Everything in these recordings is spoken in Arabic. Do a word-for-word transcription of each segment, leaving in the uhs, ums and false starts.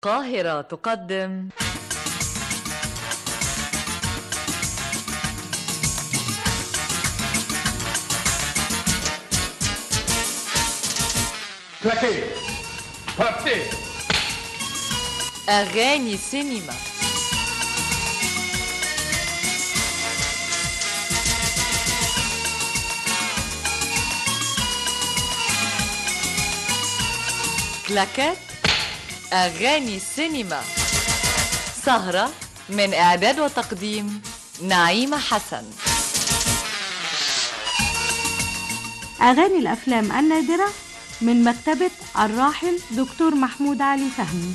القاهرة تقدم كلاكي بارتي أغاني سينما. كلاكات أغاني سينما، سهرة من إعداد وتقديم نعيمة حسن. أغاني الأفلام النادرة من مكتبة الراحل دكتور محمود علي فهمي.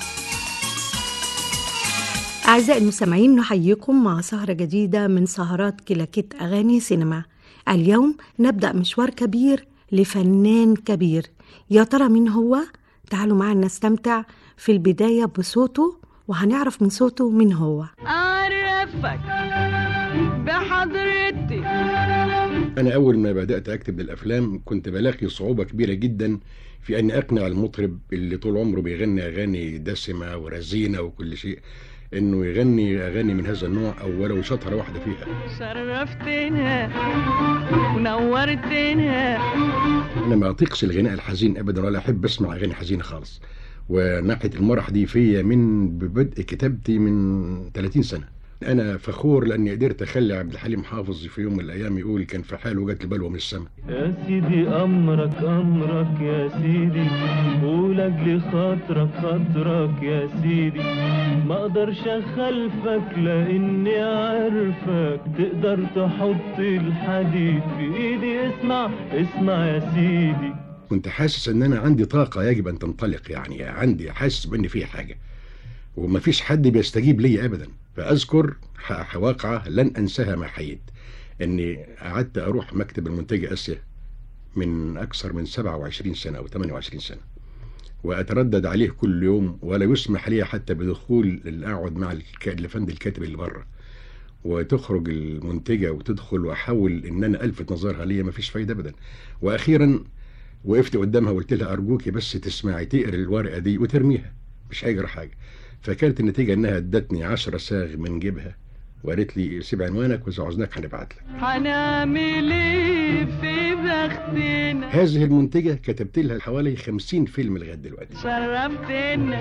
أعزائي المستمعين، نحييكم مع سهرة جديدة من سهرات كلاكيت أغاني سينما. اليوم نبدأ مشوار كبير لفنان كبير. يا ترى مين هو؟ تعالوا معنا نستمتع في البداية بصوته، وهنعرف من صوته مين هو. أعرفك بحضرتي. أنا أول ما بدأت أكتب للأفلام كنت بلاقي صعوبة كبيرة جدا في أن أقنع المطرب اللي طول عمره بيغني أغاني دسمة ورزينة وكل شيء إنه يغني أغاني من هذا النوع أو ولو شطرة واحدة فيها. شرفتنا ونورتنا. أنا ما أطيقش الغناء الحزين أبدا، ولا أحب أسمع أغاني حزينة خالص. وناحية المرح دي فيا من ببدء كتابتي من ثلاثين سنة. أنا فخور لأني قدرت أخلي عبد الحليم حافظ في يوم من الأيام يقول كان في حال وجت البلوى من السماء. يا سيدي أمرك أمرك يا سيدي، ولأجل خاطرك خاطرك يا سيدي، ما أقدرش أخلفك لأني عارفك تقدر تحط الحديد في إيدي. اسمع اسمع يا سيدي. كنت حاسس ان انا عندي طاقة يجب ان تنطلق، يعني عندي حاسس بان في حاجة ومفيش حد بيستجيب لي ابدا. فاذكر واقعة لن انساها ما حييت، اني قعدت اروح مكتب المنتجة اسيا من اكثر من سبعة وعشرين سنة او ثمانية وعشرين سنة، واتردد عليه كل يوم، ولا يسمح لي حتى بدخول اقعد مع الفند الكاتب اللي بره، وتخرج المنتجة وتدخل، واحاول ان انا الفت نظرها ليا، مفيش فايدة ابدا. واخيرا وقفت قدامها وقلت لها أرجوكي بس تسمعي تقري الورقة دي وترميها، مش هيجرى حاجة. فكانت النتيجة إنها ادتني عشرة صاغ من جيبها وقالت لي سيب عنوانك وإذا عوزناك هنبعت لك. هنعمل ايه في بختنا؟ هذه المنتجة كتبت لها حوالي خمسين فيلم لغاية دلوقتي. شرفتنا.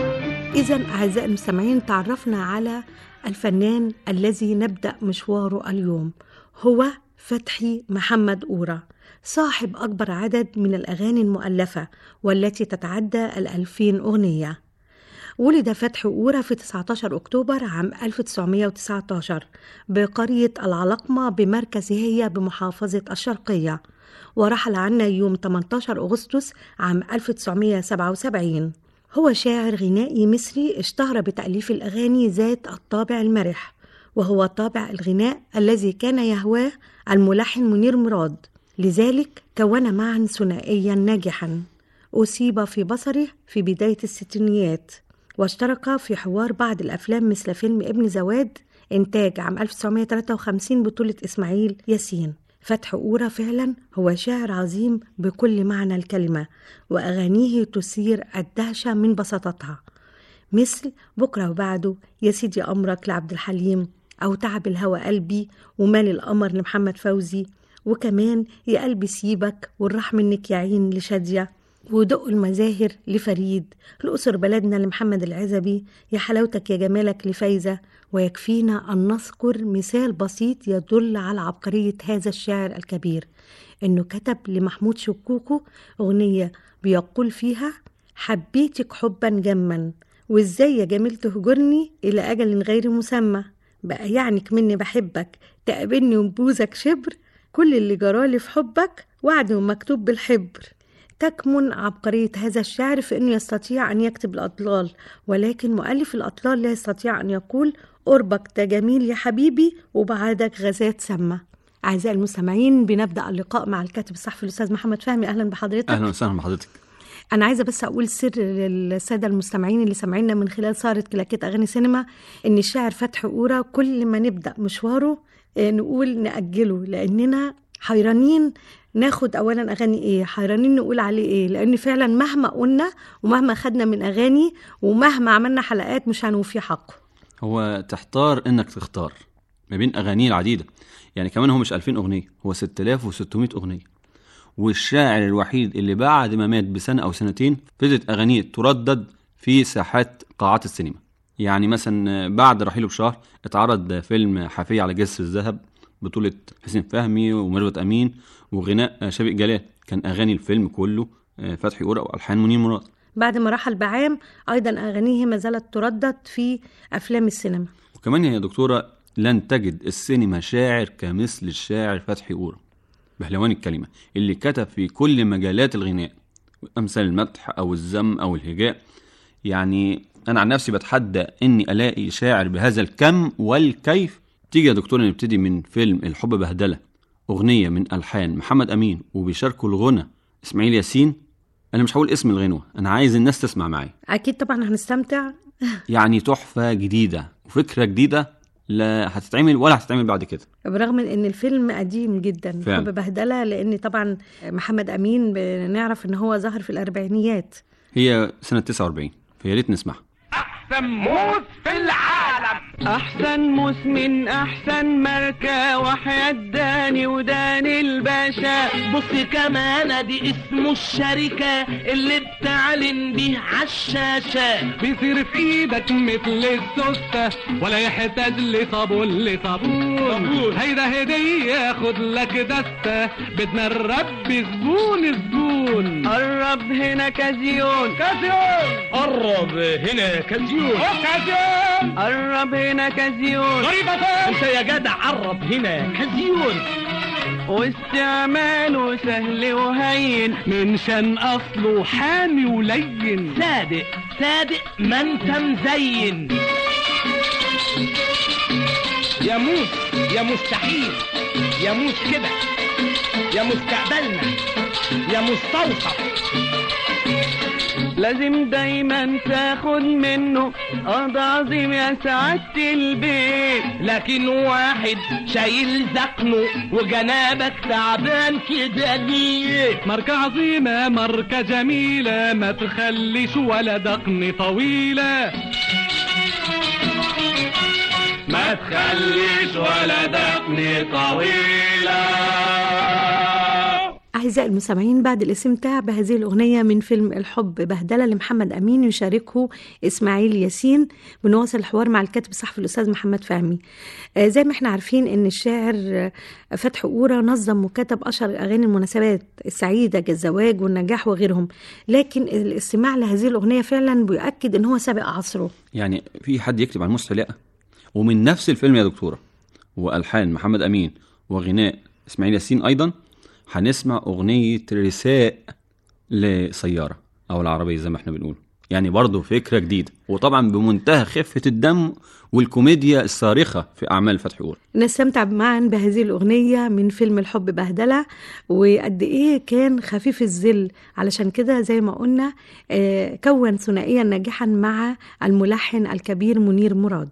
إذن أعزائي المستمعين، تعرفنا على الفنان الذي نبدأ مشواره اليوم. هو فتحي محمد أورا، صاحب أكبر عدد من الأغاني المؤلفة والتي تتعدى الألفين أغنية. ولد فتحي أورا في تسعة عشر أكتوبر عام ألف وتسعمائة وتسعة عشر بقرية العلقمة بمركز هي بمحافظة الشرقية، ورحل عنا يوم ثمانية عشر أغسطس عام ألف وتسعمائة وسبعة وسبعين. هو شاعر غنائي مصري اشتهر بتأليف الأغاني ذات الطابع المرح، وهو طابع الغناء الذي كان يهواه الملحن منير مراد، لذلك كون معا ثنائيا ناجحا. أصيب في بصره في بداية الستينيات، واشترك في حوار بعض الأفلام مثل فيلم ابن زواد إنتاج عام ألف وتسعمائة وثلاثة وخمسين بطولة إسماعيل ياسين. فتحي أورا فعلا هو شاعر عظيم بكل معنى الكلمة، وأغانيه تثير الدهشة من بساطتها، مثل بكرة وبعده، يا سيدي أمرك لعبد الحليم، أو تعب الهوى قلبي، ومال القمر لمحمد فوزي، وكمان يا قلبي سيبك، والراح منك يا عين لشادية، ودق المزاهر لفريد، الأسر بلدنا لمحمد العزبي، يا حلاوتك يا جمالك لفايزة. ويكفينا أن نذكر مثال بسيط يدل على عبقرية هذا الشاعر الكبير، إنه كتب لمحمود شكوكو أغنية بيقول فيها حبيتك حبا جما، وإزاي يا جميل تهجرني إلى أجل غير مسمى، بقى يعني كمني بحبك تقابلني وبوزك شبر، كل اللي جرالي في حبك وعد مكتوب بالحبر. تكمن عبقرية هذا الشعر في أنه يستطيع أن يكتب الأطلال، ولكن مؤلف الأطلال لا يستطيع أن يقول قربك ده جميل يا حبيبي وبعدك غازات سامة. أعزائي المستمعين، بنبدأ اللقاء مع الكاتب الصحفي الأستاذ محمد فهمي. أهلا بحضرتك. أهلا وسهلا بحضرتك. أنا عايزة بس أقول سر للسادة المستمعين اللي سمعينا من خلال سهرة كلاكيت أغاني سينما، إن الشاعر فتحي أورا كل ما نبدأ مشواره نقول نأجله، لأننا حيرانين ناخد اولا اغاني ايه، حيرانين نقول عليه ايه، لان فعلا مهما قلنا ومهما خدنا من اغاني ومهما عملنا حلقات مش هنوفي حقه. هو تحتار انك تختار ما بين اغانيه العديده، يعني كمان هو مش ألفين اغنيه، هو ستة آلاف وستمائة اغنيه، والشاعر الوحيد اللي بعد ما مات بسنه او سنتين فضلت اغانيه تردد في ساحات قاعات السينما. يعني مثلا بعد رحيله بشهر اتعرض فيلم حافية على جسر الذهب بطولة حسين فهمي وميرفت أمين وغناء شفيق جلال، كان أغاني الفيلم كله فتحي قورة وألحان منير مراد. بعد ما رحل بعام أيضا أغانيه ما زالت تردد في أفلام السينما. وكمان يا دكتورة لن تجد السينما شاعر كمثل الشاعر فتحي قورة بهلوان الكلمة، اللي كتب في كل مجالات الغناء، أمثال المدح أو الذم أو الهجاء. يعني أنا عن نفسي بتحدى إني ألاقي شاعر بهذا الكم والكيف. تيجي يا دكتورة نبتدي من فيلم الحب بهدلة، أغنية من ألحان محمد أمين وبيشاركوا الغنى إسماعيل ياسين. أنا مش هقول اسم الغنوة، أنا عايز الناس تسمع معي. أكيد طبعا هنستمتع. يعني تحفة جديدة وفكرة جديدة لا هتتعمل ولا هتتعمل بعد كده، برغم من ان الفيلم قديم جدا حب بهدلة، لان طبعا محمد أمين بنعرف ان هو ظهر في الأربعينيات، هي سنة تسعة وأربعين، فيا ريت نسمعها. أحسن موس في العالم، أحسن موس من أحسن ماركة، وحياة داني وداني الباشا. بص كمان دي اسمه الشركة اللي بتعلن بيه عالشاشة. بيصير في ايدك مثل السوستة ولا يحتاج لصابون لصابون، هيدا هدية خد لك دستة، بدنا نربي زبون زبون. قرب هنا كازيون كازيون، قرب هنا كازيون كازيون، قرب هنا كازيون. غريبة انت يا جدع، قرب هنا كازيون. واستعماله سهل وهين، من شان اصله حامي ولين. صادق صادق ما انت مزين. يا موس يا مستحيل، يا موس كده، يا مستقبلنا، يا مستوصف. لازم دايما تاخد منه قضى عظيم يا سعادة البيت. لكن واحد شايل زقنه وجنابك تعبان كده ليه؟ ماركة عظيمة ماركة جميلة، ما تخليش ولا دقن طويلة، ما تخليش ولا دقن طويلة. أعزائي المستمعين، بعد الاستمتاع بهذه الأغنية من فيلم الحب بهدلة لمحمد أمين يشاركه إسماعيل ياسين، بنواصل الحوار مع الكاتب الصحفي الأستاذ محمد فهمي. آه زي ما احنا عارفين إن الشاعر فتحي قورة نظم وكتب أشهر أغاني المناسبات السعيدة كالزواج والنجاح وغيرهم، لكن الاستماع لهذه الأغنية فعلا بيؤكد إن هو سابق عصره. يعني في حد يكتب عن مستحيل؟ ومن نفس الفيلم يا دكتورة وألحان محمد أمين وغناء إسماعيل ياسين أيضا هنسمع أغنية رساء لسيارة أو العربية زي ما احنا بنقول، يعني برضو فكرة جديدة، وطبعا بمنتهى خفة الدم والكوميديا الصارخة في أعمال فتحي قورة. نستمتع معا بهذه الأغنية من فيلم الحب بهدلة، وقد إيه كان خفيف الظل، علشان كده زي ما قلنا كون ثنائيا ناجحا مع الملحن الكبير منير مراد.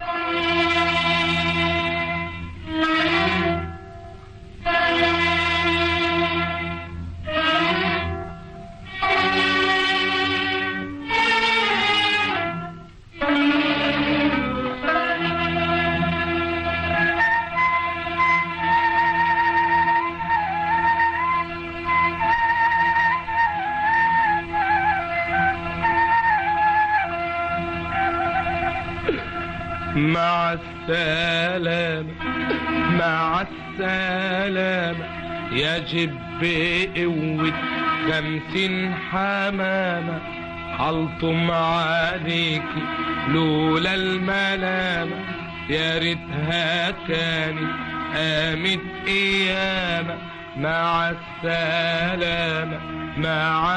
مع السلامة مع السلامة، يجب بقوة خمسين حمامة، حلطم عليكي لولا الملامة، يا ريتها كانت قامت قيامة. مع السلامة مع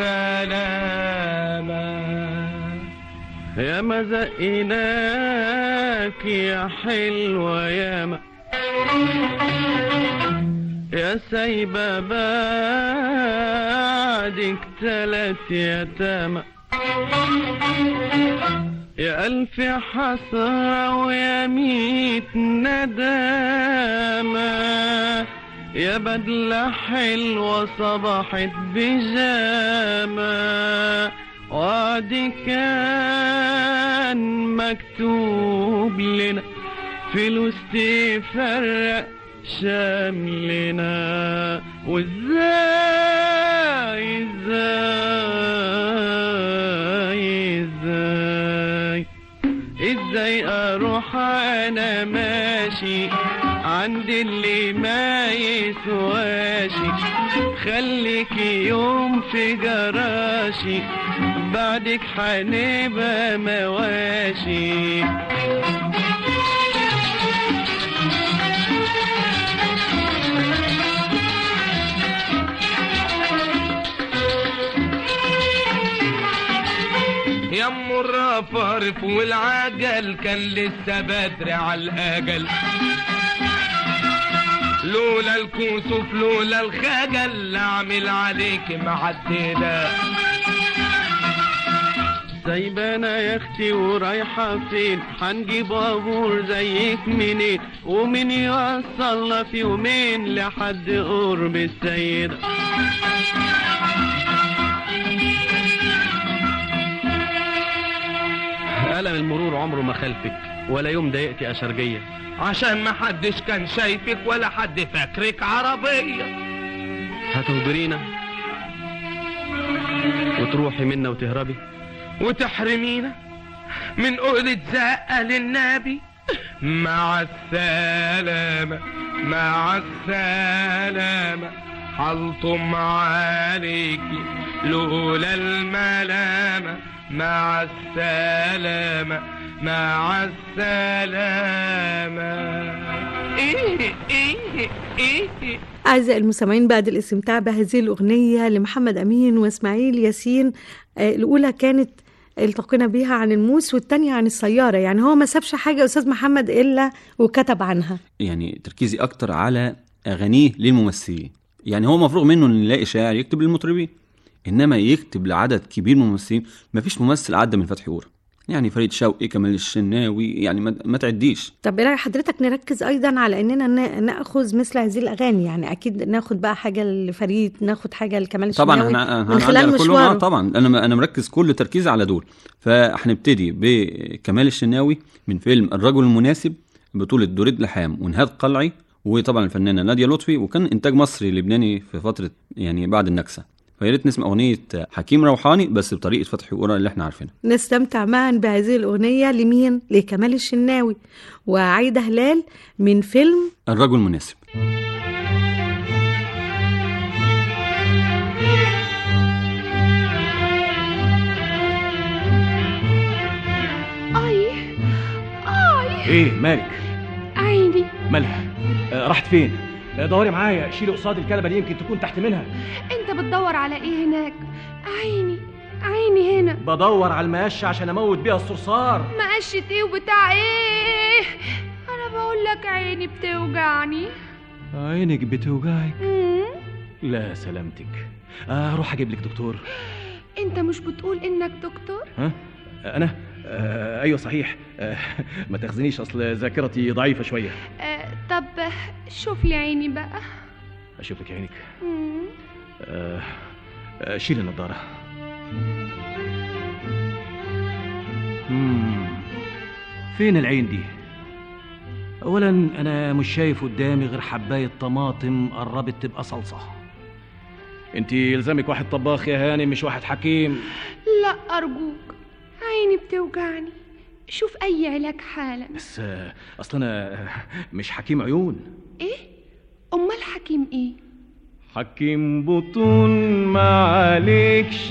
السلامة، يا ما زقناك يا حلوة ياما، يا سايبة بعدك تلات يتامى، يا ألف حسرة ويا ميت ندامة، يا بدلة حلوة صبحت بيجامة، وعد كان مكتوب لنا، فلوس تفرق شاملنا، وازاي ازاي ازاي ازاي اروح انا ماشي عند اللي ما يسواشي، خليكي يوم في جراشي بعدك حنبقى مواشي. يمو الرفرف والعجل كان لسه بدري على الأجل، لولا الكسوف لولا الخجل اعمل عليك معدده. سايبانا يا اختي ورايحه فين؟ هنجيب ابور زيك منين؟ ومين يوصلنا في يومين لحد قرب السيده؟ ألم المرور عمره ما خلفك ولا يوم ضايقتي أشرجية، عشان ما حدش كان شايفك ولا حد فاكرك عربية. هتهجرينا وتروحي منا وتهربي وتحرمينا من قولة زقة للنبي. مع السلامة مع السلامة حلطم عليكي لولا الملامة. مع السلامة مع السلامة. إيه إيه إيه. أعزائي المستمعين، بعد الاستمتاع بهذه الأغنية لمحمد أمين وإسماعيل ياسين، الأولى كانت التقينا بيها عن الموس والتانية عن السيارة، يعني هو ما سابش حاجة أستاذ محمد إلا وكتب عنها. يعني تركيزي أكتر على أغانيه للممثلين، يعني هو مفروغ منه أن نلاقي شاعر يكتب للمطربين، إنما يكتب لعدد كبير من الممثلين. مفيش ممثل عدى من فتحي قورة، يعني فريد شوقي، كمال الشناوي، يعني ما, ما تعديش. طب إيه رأي حضرتك نركز أيضا على إننا نأخذ مثل هذه الأغاني؟ يعني أكيد ناخد بقى حاجة لفريد، ناخد حاجة لكمال الشناوي طبعا أنا من خلال مشواره. طبعا أنا أنا مركز كل تركيز على دول. فهنبتدي بكمال الشناوي من فيلم الرجل المناسب بطولة دوريد لحام ونهاد قلعي، وطبعا الفنانة نادية لطفي، وكان إنتاج مصري لبناني في فترة يعني بعد النكسة. فياريت نسمع أغنية حكيم روحاني بس بطريقة فتحي قورة اللي احنا عارفينها. نستمتع معا بهذه الأغنية لمين؟ لكمال الشناوي وعايدة هلال من فيلم الرجل المناسب. أي أي إيه مالك؟ عيني مالها؟ آه راحت فين؟ دوري معايا، شيلي قصاد الكنبه دي يمكن تكون تحت منها. انت بتدور على ايه هناك؟ عيني عيني هنا. بدور على المقشه عشان اموت بيها الصرصار. مقشه ايه وبتاع ايه؟ انا بقول لك عيني بتوجعني. عينك بتوجعك؟ مم. لا سلامتك. اروح اجيب لك دكتور. انت مش بتقول انك دكتور؟ ها انا آه ايوه صحيح. آه ما تاخذنيش، اصل ذاكرتي ضعيفه شويه. آه طب شوف لي عيني بقى. اشوف لك عينك. مم. آه آه شيل النضاره. مم. فين العين دي؟ اولا انا مش شايف قدامي غير حبايه طماطم قربت تبقى صلصه. انت يلزمك واحد طباخ يا هاني، مش واحد حكيم. لا ارجوك، عيني بتوجعني، شوف اي علاج حالا. بس اصل انا مش حكيم عيون. ايه؟ امال حكيم ايه؟ حكيم بطون ما عليكش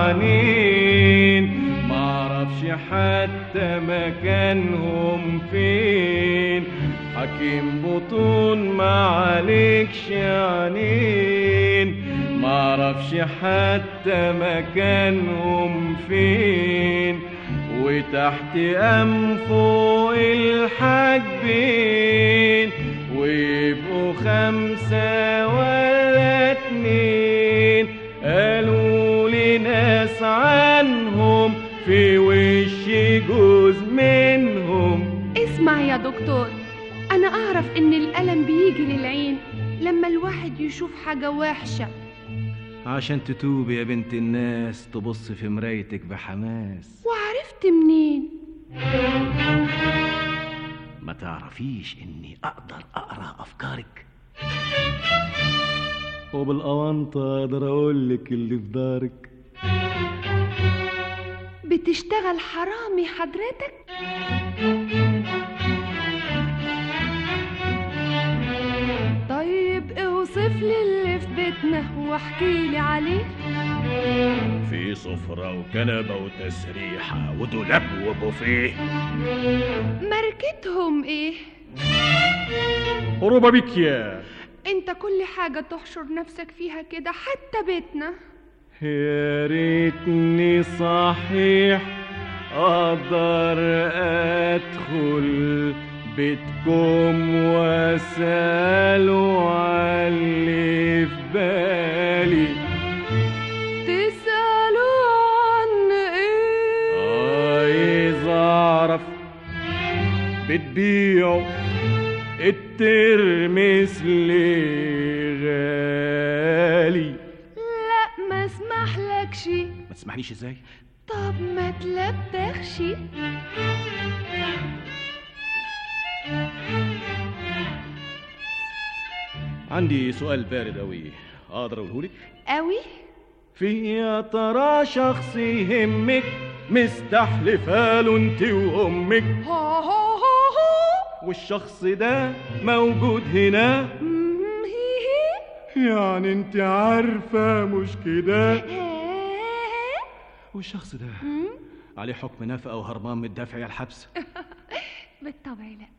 عنين، معرفش حتى مكانهم فين. حكيم بطون ما عليكش عنين، معرفش حتى مكانهم فين. وتحت أنفه الحاجبين، ويبقوا خمسة ولا اتنين. قالوا لي ناس عنهم في وش جوز منهم. اسمع يا دكتور، أنا أعرف إن الألم بيجي للعين لما الواحد يشوف حاجة وحشة؟ عشان تتوبي يا بنت الناس، تبص في مرايتك بحماس. وعرفت منين؟ ما تعرفيش اني اقدر اقرا افكارك؟ وبالأونطة اقدر اقولك اللي في دارك. بتشتغل حرامي حضرتك؟ طيب اوصف لي اللي في بيتنا واحكي لي عليه. في سفرة وكنبة وتسريحة ودولاب وبوفيه. ماركتهم ايه؟ روبابيكيا. انت كل حاجة تحشر نفسك فيها كده حتى بيتنا. يا ريتني صحيح اقدر ادخل بيتكم واسألوا عاللي في بالي. تسألوا عن ايه؟ عايز اعرف بتبيعوا الترمس ليه غالي؟ لا ما اسمحلكش. ما تسمحليش ازاي؟ طب ما تلبخش. عندي سؤال بارد قوي، اقدر اقولهولك؟ قوي؟ في يا ترى شخص يهمك مستحلفاله انت وامك، هو هو هو هو والشخص ده موجود هنا؟ مم، هي هي. يعني انت عارفة مش كده؟ ها؟ والشخص ده مم، عليه حكم نفقة وهربان من الدفع يا الحبس. بالطبع لا.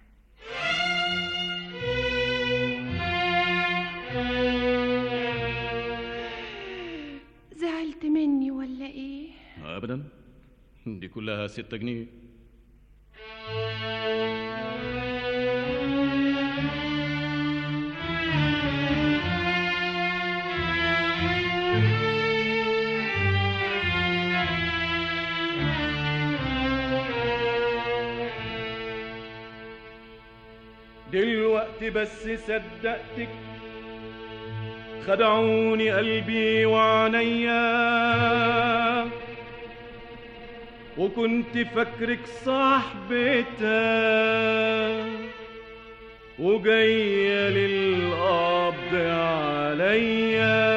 زعلت مني ولا ايه؟ ابدا، دي كلها ستة جنيه. دلوقتي بس صدقتك، خدعوني قلبي وعينيا، وكنت فاكرك صاحبتها، وجاية للقبض عليا،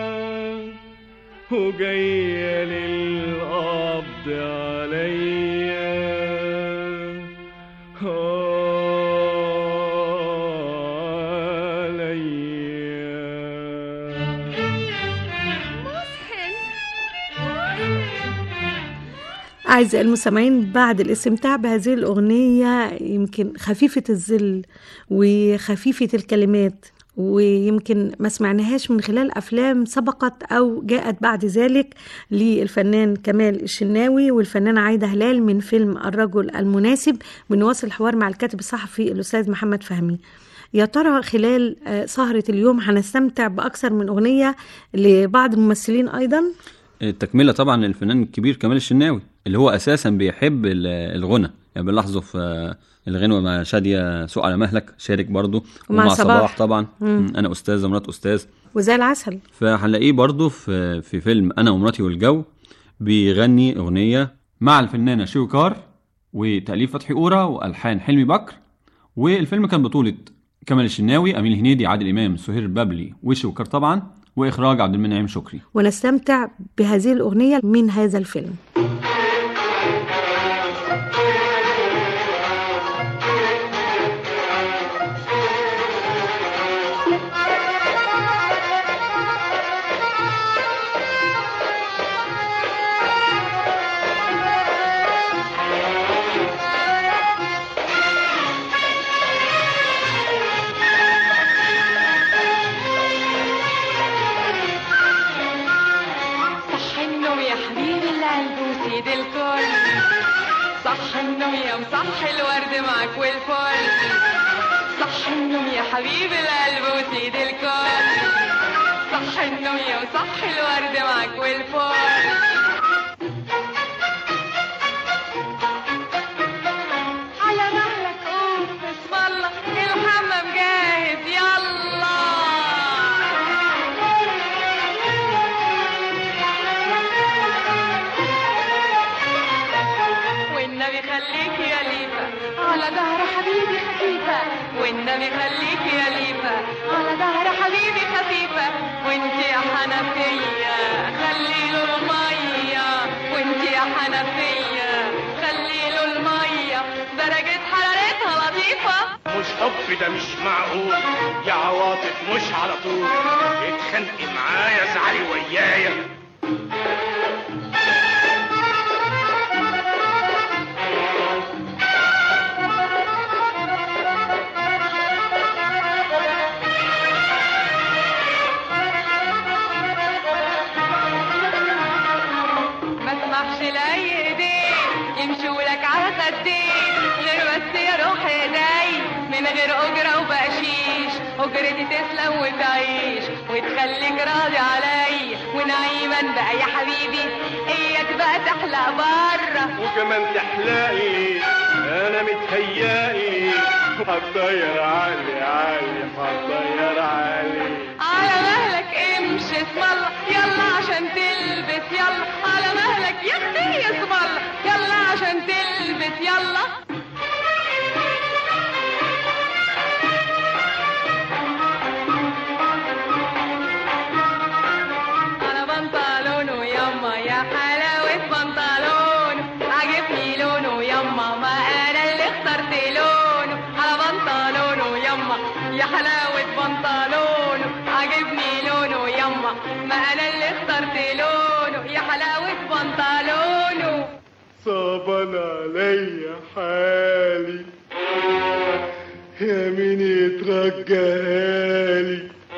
وجاية للقبض عليا. أعزائي المستمعين، بعد الاستمتاع بهذه الأغنية يمكن خفيفة الظل وخفيفة الكلمات، ويمكن ما سمعناهاش من خلال أفلام سبقت أو جاءت بعد ذلك للفنان كمال الشناوي والفنانة عايدة هلال من فيلم الرجل المناسب. بنواصل الحوار مع الكاتب الصحفي الأستاذ محمد فهمي. يا ترى خلال سهرة اليوم هنستمتع بأكثر من أغنية لبعض الممثلين أيضا؟ التكملة طبعا للفنان الكبير كمال الشناوي اللي هو أساسا بيحب الغنى، يعني بنلاحظه في الغنوة مع شادية سوق على مهلك شارك برضو، ومع ومع صباح, صباح طبعا. مم. أنا أستاذ مرات أستاذ وزي العسل. فهنلاقيه برضو في, في فيلم أنا ومراتي والجو بيغني أغنية مع الفنانة شوكار وتأليف فتحي أورا وألحان حلمي بكر. والفيلم كان بطولة كمال الشناوي، أمين الهنيدي، عادل إمام، سهير بابلي وشوكار طبعا، وإخراج عبد المنعم شكري. ونستمتع بهذه الأغنية من هذا الفيلم. صح النوم يا مصح الورد معك والفل، صح النوم يا حبيب القلب وسيد الكل، صح النوم يا مصح الورد معك والفل. على مهلك قوم، بسم الله الحمام جاهز يلا. خليك يا ليفا على ظهر حبيبي خفيفة، والنبي خليك يا ليفا على ظهر حبيبي خفيفة، وانت يا حنفية خلي له المية، وانت يا حنفية خلي له المية درجة حرارتها لطيفة. مش حب ده مش معقول يا عواطف، مش على طول اتخانقي معايا ازعلي ويايا. لاي ايدين يمشوا لك على خدين، غير بس يا روح ايدي من غير اجره وبقشيش، اجرتي تسلم وتعيش وتخليك راضي علي ونعيما بقى يا حبيبي، اياك بقى تحلق بره وكمان تحلقي انا متهيألي هتطير عالي عالي هتطير عالي. على مهلك امشي اسم الله يلا عشان تلبس يلا، على مهلك يا اختي اسم الله يلا عشان تلبس يلا. على بنطلونه يما يا حلاوة بنطلونه، عجبني لونه يما ما انا اللي اخترت لونه، على بنطلونه يما يا حلاوة بنطلونه، عجبني لونه يما ما انا اللي اخترت لونه، يا حلاوة بنطلونه. صعبان عليا حالي يا مين يترجالي.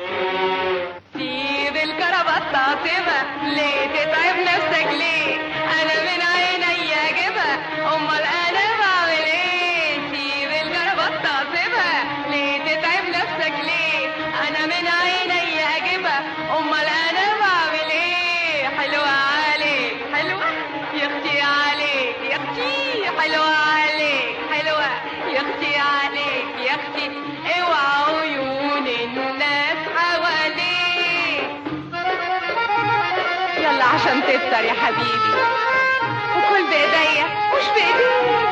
سيب الكربطة سيبها ليه تتعب نفسك ليه، انا من عيني اجيبها امال انا بعمل ايه. سيب الكربطة سيبها ليه تتعب نفسك ليه، انا من عيني اجيبها امال انا بعمل ايه. حلوة عليك حلوة يا اختي عليك يا اختي، حلوة عليك حلوة يا اختي عليك يا اختي، اوعى عيون الناس حواليك. يلا عشان تفطر يا حبيبي وكل بايديا مش بايديك.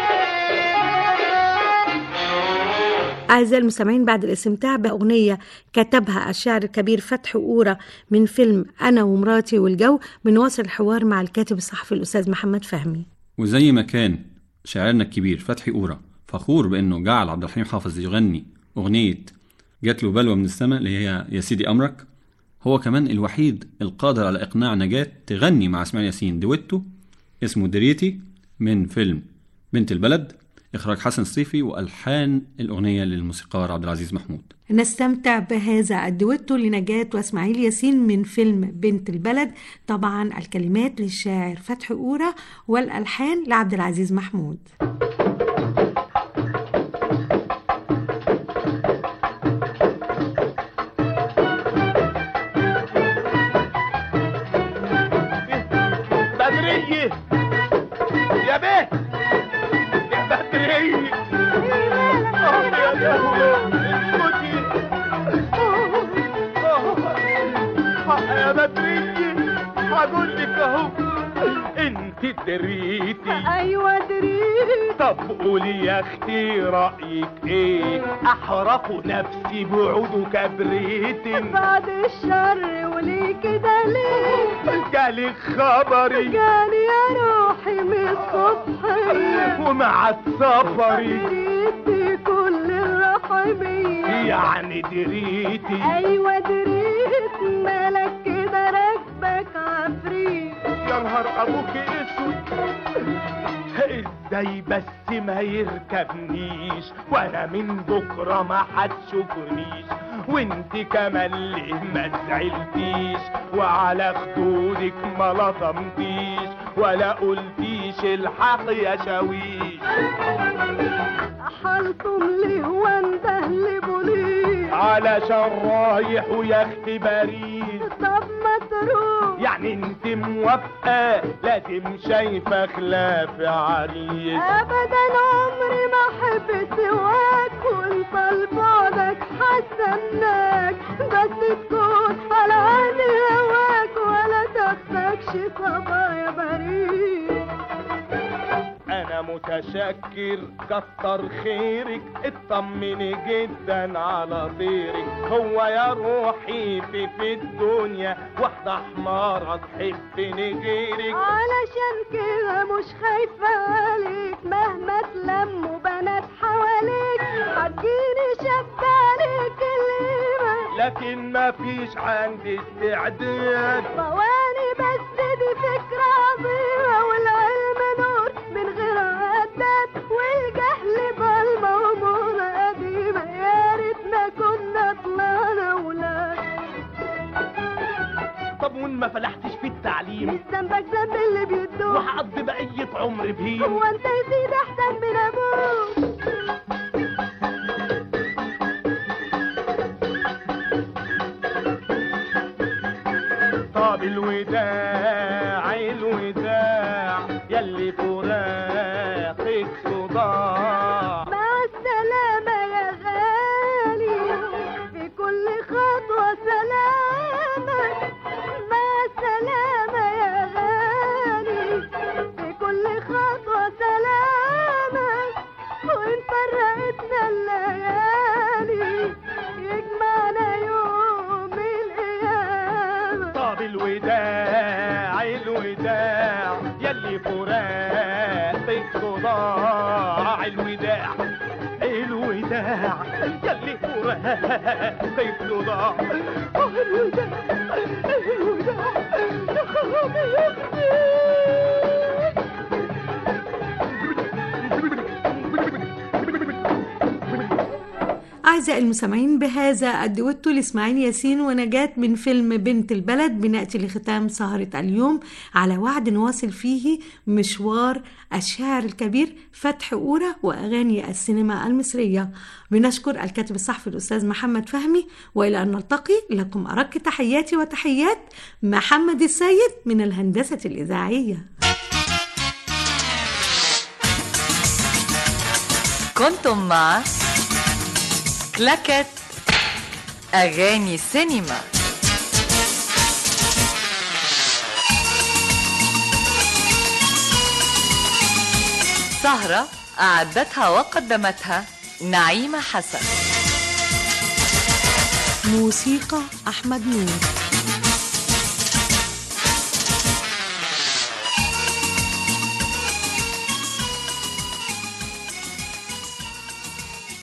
أعزائي المستمعين، بعد الاستمتاع بأغنية كتبها الشاعر الكبير فتحي قورة من فيلم أنا ومراتي والجو، بنواصل الحوار مع الكاتب الصحفي الأستاذ محمد فهمي. وزي ما كان شاعرنا الكبير فتحي قورة فخور بأنه جعل عبد الحليم حافظ يغني أغنية جات له بلوى من السماء اللي هي يا سيدي أمرك، هو كمان الوحيد القادر على إقناع نجاة تغني مع اسماعيل ياسين دويتو اسمه دريتي من فيلم بنت البلد، إخراج حسن الصيفي، وألحان الأغنية للموسيقار عبد العزيز محمود. نستمتع بهذا الدويتو لنجاة واسماعيل ياسين من فيلم بنت البلد، طبعا الكلمات للشاعر فتحي قورة والألحان لعبد العزيز محمود. بدرية يا بيه يا بدرية يا بدرية هقول لك اهو انت دريتي. ايوه دريتي. طب قولي يا اختي رايك ايه، احرق نفسي بعود كبريتي. بعد الشر وليه كده ليه، جالي خبري جالي يا روحي من الصبحيه ومع السفري دريتي كل الرحميه. يعني دريتي. ايوه دريت، مالك كده راكبك عفريت. يا نهار ابوك اسود، ازاي بس ما يركبنيش وانا من بكره ما هتشوفنيش، وانت كمان ليه ما زعلتيش وعلى خدودك ما لطمتيش ولا قلتيش الحق يا شاويش. حالكم ليه وانده لبوليس علشان رايح ويا اختي باريس. طب ما تروح، يعني انت موافقه لازم شايفه خلاف عريس. ابدا عمري ما احب سواك وانت لبعدك حسناك، بس تكون على عيني هواك ولا تاخدكش صبايا بريء. انا متشكر كتر خيرك اطمني جدا على طيرك هو يا روحي في في الدنيا واحدة حمارة تحبني غيرك علشان كده مش خايفة عليك مهما تلموا بنات حواليك هتجيني شد عليك الليمة لكن مفيش عندي استعداد ثواني بس دي فكرة عظيمة والعلم نور من غير عداد والجهل ضلمة وموضة قديمة يا ريتنا كنا طلعنا ولاد طب وين ما فلحتش في التعليم مش ذنبك ذنب اللي بيدوك وهقضي بقية عمري بهيم هو انت يا سيدي احسن من ابوك طب الوداع الوداع يلي فراقك صداع مع السلامة يا غالي في كل خطوة سلامك مع السلامة يا غالي في كل خطوة سلامك وإن فرقتنا الليالي يجمعنا يوم القيامة طب الوداع الوداع يلي فراقك صداع الوداع الوداع يلي فراقك صداع الوداع الوداع يا خرابي يا أعزائي المستمعين، بهذا الدويتو لإسماعيل ياسين ونجاة من فيلم بنت البلد بنأتي لختام سهرة اليوم على وعد نواصل فيه مشوار الشاعر الكبير فتحي قورة وأغاني السينما المصرية. بنشكر الكاتب الصحفي الأستاذ محمد فهمي، وإلى أن نلتقي لكم أرق تحياتي وتحيات محمد السيد من الهندسة الإذاعية. كنتم مع كلاكت أغاني سينما. سهرة أعدتها وقدمتها نعيمة حسن. موسيقى أحمد نور.